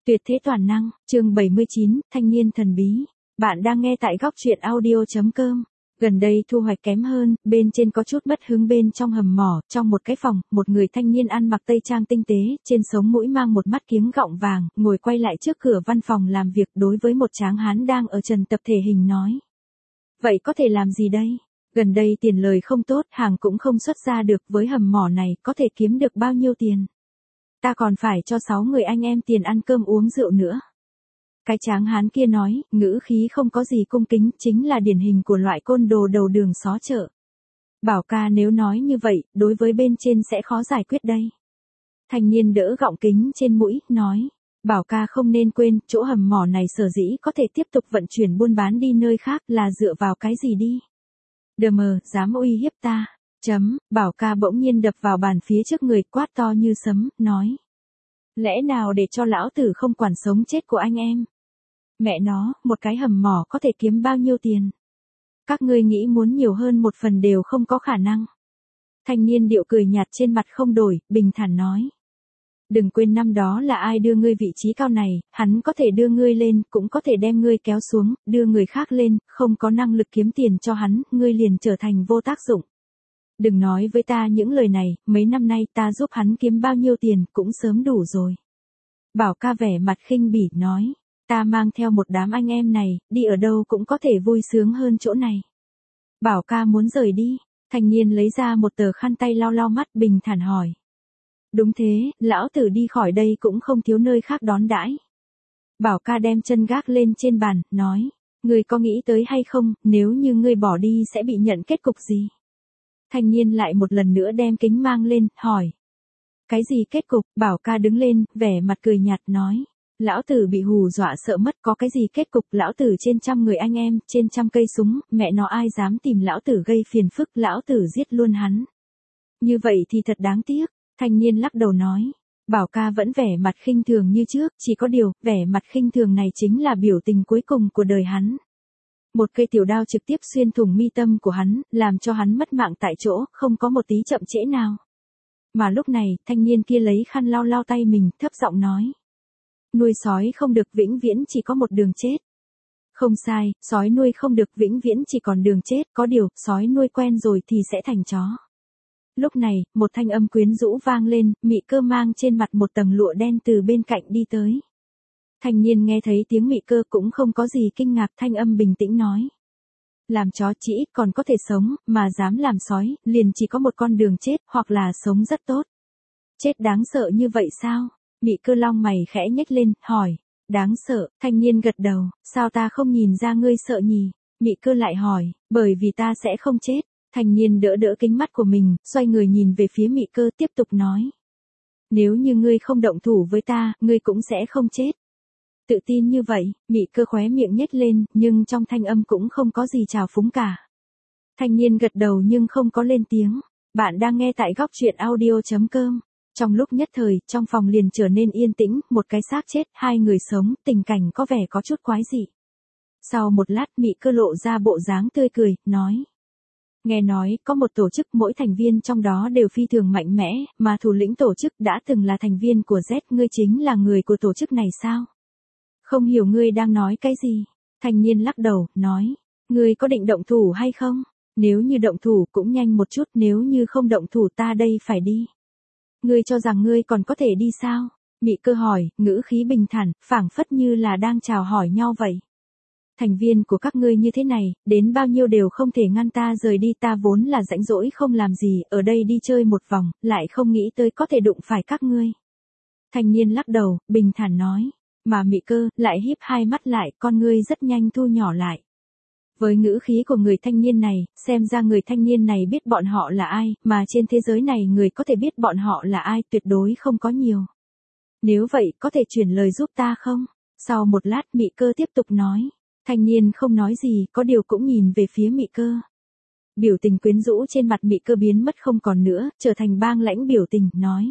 Tuyệt thế toàn năng, chương 79, thanh niên thần bí. Bạn đang nghe tại góc truyện audio.com. Gần đây thu hoạch kém hơn, bên trên có chút mất hứng bên trong hầm mỏ, trong một cái phòng, một người thanh niên ăn mặc tây trang tinh tế, trên sống mũi mang một mắt kiếng gọng vàng, ngồi quay lại trước cửa văn phòng làm việc đối với một tráng hán đang ở trần tập thể hình nói. Vậy có thể làm gì đây? Gần đây tiền lời không tốt, hàng cũng không xuất ra được, với hầm mỏ này, có thể kiếm được bao nhiêu tiền? Ta còn phải cho 6 người anh em tiền ăn cơm uống rượu nữa. Cái tráng hán kia nói, ngữ khí không có gì cung kính, chính là điển hình của loại côn đồ đầu đường xó chợ. Bảo ca nếu nói như vậy, đối với bên trên sẽ khó giải quyết đây. Thanh niên đỡ gọng kính trên mũi, nói. Bảo ca không nên quên, chỗ hầm mỏ này sở dĩ có thể tiếp tục vận chuyển buôn bán đi nơi khác là dựa vào cái gì đi. Đờ mờ, dám uy hiếp ta. Bảo ca bỗng nhiên đập vào bàn phía trước người, quát to như sấm, nói. Lẽ nào để cho lão tử không quản sống chết của anh em? Mẹ nó, một cái hầm mỏ có thể kiếm bao nhiêu tiền? Các ngươi nghĩ muốn nhiều hơn một phần đều không có khả năng. Thanh niên điệu cười nhạt trên mặt không đổi, bình thản nói. Đừng quên năm đó là ai đưa ngươi vị trí cao này, hắn có thể đưa ngươi lên, cũng có thể đem ngươi kéo xuống, đưa người khác lên, không có năng lực kiếm tiền cho hắn, ngươi liền trở thành vô tác dụng. Đừng nói với ta những lời này, mấy năm nay ta giúp hắn kiếm bao nhiêu tiền cũng sớm đủ rồi. Bảo ca vẻ mặt khinh bỉ nói, ta mang theo một đám anh em này, đi ở đâu cũng có thể vui sướng hơn chỗ này. Bảo ca muốn rời đi, thanh niên lấy ra một tờ khăn tay lau lau mắt bình thản hỏi. Đúng thế, lão tử đi khỏi đây cũng không thiếu nơi khác đón đãi. Bảo ca đem chân gác lên trên bàn, nói, ngươi có nghĩ tới hay không, nếu như ngươi bỏ đi sẽ bị nhận kết cục gì? Thanh niên lại một lần nữa đem kính mang lên, hỏi. Cái gì kết cục? Bảo ca đứng lên, vẻ mặt cười nhạt nói. Lão tử bị hù dọa sợ mất, có cái gì kết cục? Lão tử trên 100 người anh em, trên 100 cây súng, mẹ nó ai dám tìm lão tử gây phiền phức, lão tử giết luôn hắn. Như vậy thì thật đáng tiếc. Thanh niên lắc đầu nói. Bảo ca vẫn vẻ mặt khinh thường như trước, chỉ có điều, vẻ mặt khinh thường này chính là biểu tình cuối cùng của đời hắn. Một cây tiểu đao trực tiếp xuyên thủng mi tâm của hắn, làm cho hắn mất mạng tại chỗ, không có một tí chậm trễ nào. Mà lúc này, thanh niên kia lấy khăn lau lau tay mình, thấp giọng nói. Nuôi sói không được vĩnh viễn chỉ có một đường chết. Không sai, sói nuôi không được vĩnh viễn chỉ còn đường chết, có điều, sói nuôi quen rồi thì sẽ thành chó. Lúc này, một thanh âm quyến rũ vang lên, Mị Cơ mang trên mặt một tầng lụa đen từ bên cạnh đi tới. Thanh niên nghe thấy tiếng Mị Cơ cũng không có gì kinh ngạc, thanh âm bình tĩnh nói. Làm chó chỉ ít còn có thể sống, mà dám làm sói, liền chỉ có một con đường chết, hoặc là sống rất tốt. Chết đáng sợ như vậy sao? Mị Cơ long mày khẽ nhếch lên, hỏi. Đáng sợ, thanh niên gật đầu, sao ta không nhìn ra ngươi sợ nhỉ? Mị Cơ lại hỏi, bởi vì ta sẽ không chết. Thanh niên đỡ đỡ kính mắt của mình, xoay người nhìn về phía Mị Cơ tiếp tục nói. Nếu như ngươi không động thủ với ta, ngươi cũng sẽ không chết. Tự tin như vậy, Mị Cơ khóe miệng nhếch lên, nhưng trong thanh âm cũng không có gì trào phúng cả. Thanh niên gật đầu nhưng không có lên tiếng. Bạn đang nghe tại góc truyện audio.com. Trong lúc nhất thời, trong phòng liền trở nên yên tĩnh, một cái xác chết, hai người sống, tình cảnh có vẻ có chút quái dị. Sau một lát Mị Cơ lộ ra bộ dáng tươi cười, nói. Nghe nói, có một tổ chức mỗi thành viên trong đó đều phi thường mạnh mẽ, mà thủ lĩnh tổ chức đã từng là thành viên của Z, ngươi chính là người của tổ chức này sao? Không hiểu ngươi đang nói cái gì? Thanh niên lắc đầu, nói, ngươi có định động thủ hay không? Nếu như động thủ cũng nhanh một chút, nếu như không động thủ ta đây phải đi. Ngươi cho rằng ngươi còn có thể đi sao? Mị Cơ hỏi, ngữ khí bình thản, phảng phất như là đang chào hỏi nhau vậy. Thành viên của các ngươi như thế này, đến bao nhiêu đều không thể ngăn ta rời đi, ta vốn là rãnh rỗi không làm gì, ở đây đi chơi một vòng, lại không nghĩ tới có thể đụng phải các ngươi. Thanh niên lắc đầu, bình thản nói, mà Mị Cơ lại híp hai mắt lại, con ngươi rất nhanh thu nhỏ lại. Với ngữ khí của người thanh niên này, xem ra người thanh niên này biết bọn họ là ai, mà trên thế giới này người có thể biết bọn họ là ai tuyệt đối không có nhiều. Nếu vậy, có thể chuyển lời giúp ta không? Sau một lát Mị Cơ tiếp tục nói. Thanh niên không nói gì, có điều cũng nhìn về phía Mị Cơ. Biểu tình quyến rũ trên mặt Mị Cơ biến mất không còn nữa, trở thành bang lãnh biểu tình, nói.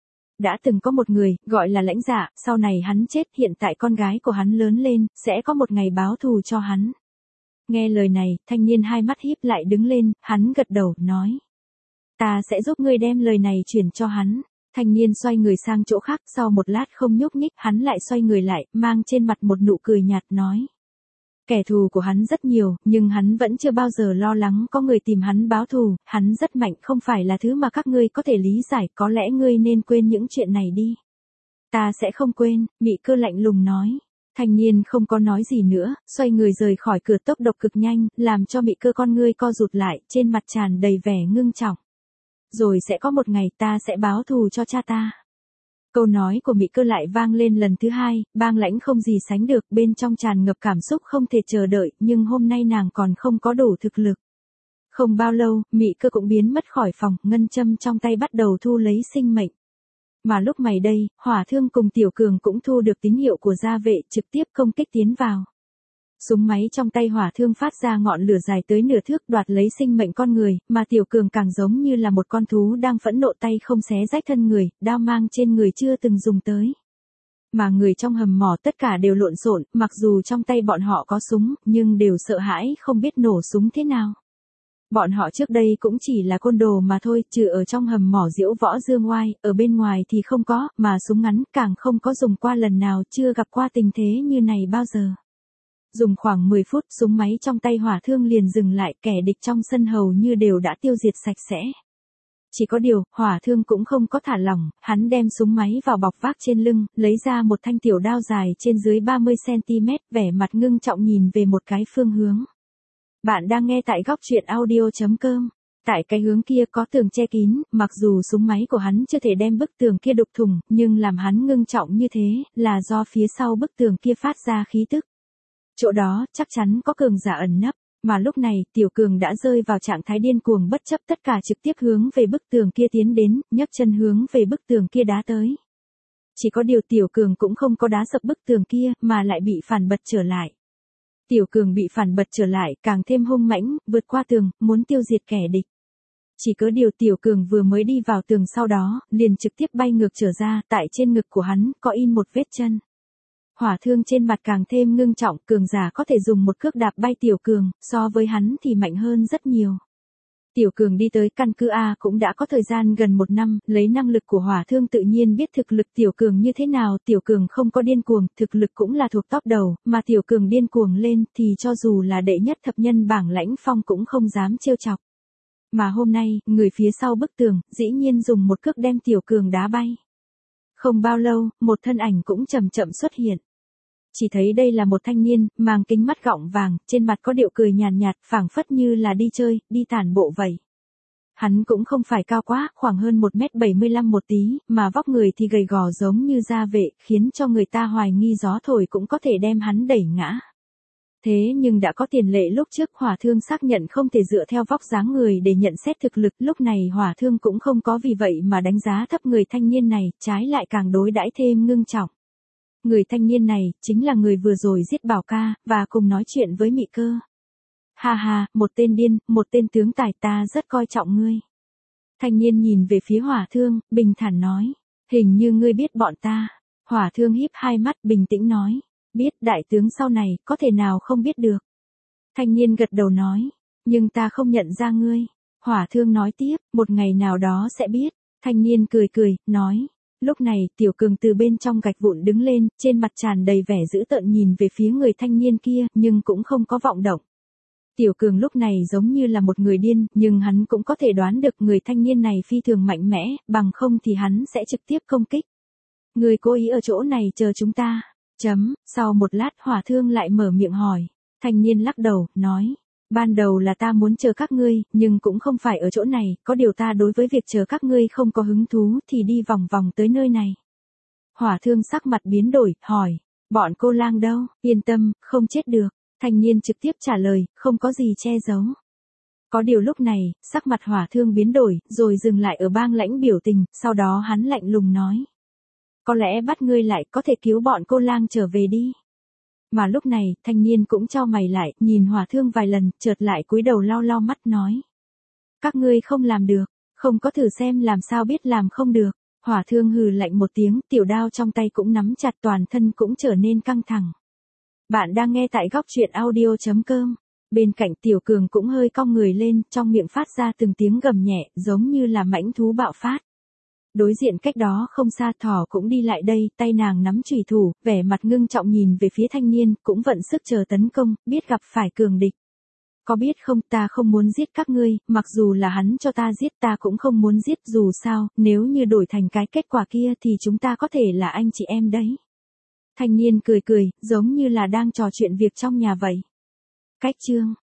Đã từng có một người, gọi là Lãnh Dạ, sau này hắn chết, hiện tại con gái của hắn lớn lên, sẽ có một ngày báo thù cho hắn. Nghe lời này, thanh niên hai mắt híp lại đứng lên, hắn gật đầu, nói. Ta sẽ giúp ngươi đem lời này chuyển cho hắn. Thanh niên xoay người sang chỗ khác, sau một lát không nhúc nhích, hắn lại xoay người lại, mang trên mặt một nụ cười nhạt nói. Kẻ thù của hắn rất nhiều, nhưng hắn vẫn chưa bao giờ lo lắng có người tìm hắn báo thù, hắn rất mạnh, không phải là thứ mà các ngươi có thể lý giải, có lẽ ngươi nên quên những chuyện này đi. Ta sẽ không quên, Mị Cơ lạnh lùng nói. Thanh niên không có nói gì nữa, xoay người rời khỏi cửa tốc độ cực nhanh, làm cho Mị Cơ con ngươi co rụt lại, trên mặt tràn đầy vẻ ngưng trọng. Rồi sẽ có một ngày ta sẽ báo thù cho cha ta. Câu nói của Mị Cơ lại vang lên lần thứ hai, bang lãnh không gì sánh được, bên trong tràn ngập cảm xúc không thể chờ đợi, nhưng hôm nay nàng còn không có đủ thực lực. Không bao lâu, Mị Cơ cũng biến mất khỏi phòng, ngân châm trong tay bắt đầu thu lấy sinh mệnh. Mà lúc này đây, Hỏa Thương cùng Tiểu Cường cũng thu được tín hiệu của gia vệ, trực tiếp công kích tiến vào. Súng máy trong tay Hỏa Thương phát ra ngọn lửa dài tới nửa thước, đoạt lấy sinh mệnh con người, mà Tiểu Cường càng giống như là một con thú đang phẫn nộ, tay không xé rách thân người, đao mang trên người chưa từng dùng tới. Mà người trong hầm mỏ tất cả đều lộn xộn, mặc dù trong tay bọn họ có súng, nhưng đều sợ hãi không biết nổ súng thế nào. Bọn họ trước đây cũng chỉ là côn đồ mà thôi, trừ ở trong hầm mỏ diễu võ dương oai, ở bên ngoài thì không có, mà súng ngắn càng không có dùng qua lần nào, chưa gặp qua tình thế như này bao giờ. Dùng khoảng 10 phút, súng máy trong tay Hỏa Thương liền dừng lại, kẻ địch trong sân hầu như đều đã tiêu diệt sạch sẽ. Chỉ có điều, Hỏa Thương cũng không có thả lỏng, hắn đem súng máy vào bọc vác trên lưng, lấy ra một thanh tiểu đao dài trên dưới 30cm, vẻ mặt ngưng trọng nhìn về một cái phương hướng. Bạn đang nghe tại góc truyện audio.com. Tại cái hướng kia có tường che kín, mặc dù súng máy của hắn chưa thể đem bức tường kia đục thủng, nhưng làm hắn ngưng trọng như thế, là do phía sau bức tường kia phát ra khí tức. Chỗ đó, chắc chắn có cường giả ẩn nấp, mà lúc này, Tiểu Cường đã rơi vào trạng thái điên cuồng bất chấp tất cả, trực tiếp hướng về bức tường kia tiến đến, nhấc chân hướng về bức tường kia đá tới. Chỉ có điều Tiểu Cường cũng không có đá sập bức tường kia, mà lại bị phản bật trở lại. Tiểu Cường bị phản bật trở lại, càng thêm hung mãnh, vượt qua tường, muốn tiêu diệt kẻ địch. Chỉ có điều Tiểu Cường vừa mới đi vào tường, sau đó, liền trực tiếp bay ngược trở ra, tại trên ngực của hắn, có in một vết chân. Hỏa Thương trên mặt càng thêm ngưng trọng, cường giả có thể dùng một cước đạp bay Tiểu Cường, so với hắn thì mạnh hơn rất nhiều. Tiểu Cường đi tới căn cứ A cũng đã có thời gian gần 1 năm, lấy năng lực của Hỏa Thương tự nhiên biết thực lực Tiểu Cường như thế nào, Tiểu Cường không có điên cuồng, thực lực cũng là thuộc top đầu, mà Tiểu Cường điên cuồng lên thì cho dù là đệ nhất thập nhân bảng Lãnh Phong cũng không dám trêu chọc. Mà hôm nay, người phía sau bức tường, dĩ nhiên dùng một cước đem Tiểu Cường đá bay. Không bao lâu, một thân ảnh cũng chậm chậm xuất hiện. Chỉ thấy đây là một thanh niên, mang kính mắt gọng vàng, trên mặt có điệu cười nhàn nhạt, phảng phất như là đi chơi, đi tản bộ vậy. Hắn cũng không phải cao quá, khoảng hơn 1m75 một tí, mà vóc người thì gầy gò giống như gia vệ, khiến cho người ta hoài nghi gió thổi cũng có thể đem hắn đẩy ngã. Thế nhưng đã có tiền lệ lúc trước, Hỏa Thương xác nhận không thể dựa theo vóc dáng người để nhận xét thực lực, lúc này Hỏa Thương cũng không có vì vậy mà đánh giá thấp người thanh niên này, trái lại càng đối đãi thêm ngưng trọng. Người thanh niên này, chính là người vừa rồi giết Bảo Ca, và cùng nói chuyện với Mị Cơ. Ha ha, một tên điên, một tên tướng tài, ta rất coi trọng ngươi. Thanh niên nhìn về phía Hỏa Thương, bình thản nói. Hình như ngươi biết bọn ta. Hỏa Thương híp hai mắt, bình tĩnh nói. Biết, đại tướng sau này, có thể nào không biết được. Thanh niên gật đầu nói. Nhưng ta không nhận ra ngươi. Hỏa Thương nói tiếp, một ngày nào đó sẽ biết. Thanh niên cười cười, nói. Lúc này, Tiểu Cường từ bên trong gạch vụn đứng lên, trên mặt tràn đầy vẻ dữ tợn nhìn về phía người thanh niên kia, nhưng cũng không có vọng động. Tiểu Cường lúc này giống như là một người điên, nhưng hắn cũng có thể đoán được người thanh niên này phi thường mạnh mẽ, bằng không thì hắn sẽ trực tiếp công kích. Người cố ý ở chỗ này chờ chúng ta. Sau một lát Hỏa Thương lại mở miệng hỏi. Thanh niên lắc đầu, nói. Ban đầu là ta muốn chờ các ngươi, nhưng cũng không phải ở chỗ này, có điều ta đối với việc chờ các ngươi không có hứng thú thì đi vòng vòng tới nơi này. Hỏa Thương sắc mặt biến đổi, hỏi. Bọn cô lang đâu, yên tâm, không chết được. Thanh niên trực tiếp trả lời, không có gì che giấu. Có điều lúc này, sắc mặt Hỏa Thương biến đổi, rồi dừng lại ở bang lãnh biểu tình, sau đó hắn lạnh lùng nói. Có lẽ bắt ngươi lại, có thể cứu bọn cô lang trở về đi. Mà lúc này, thanh niên cũng chau mày lại, nhìn Hỏa Thương vài lần, chợt lại cúi đầu lau lau mắt nói. Các ngươi không làm được, không có thử xem làm sao biết làm không được. Hỏa Thương hừ lạnh một tiếng, tiểu đao trong tay cũng nắm chặt, toàn thân cũng trở nên căng thẳng. Bạn đang nghe tại góc truyện audio.com. Bên cạnh Tiểu Cường cũng hơi cong người lên, trong miệng phát ra từng tiếng gầm nhẹ, giống như là mãnh thú bạo phát. Đối diện cách đó không xa thỏ cũng đi lại đây, tay nàng nắm chùy thủ, vẻ mặt ngưng trọng nhìn về phía thanh niên, cũng vận sức chờ tấn công, biết gặp phải cường địch. Có biết không, ta không muốn giết các ngươi, mặc dù là hắn cho ta giết ta cũng không muốn giết, dù sao, nếu như đổi thành cái kết quả kia thì chúng ta có thể là anh chị em đấy. Thanh niên cười cười, giống như là đang trò chuyện việc trong nhà vậy. Cách chương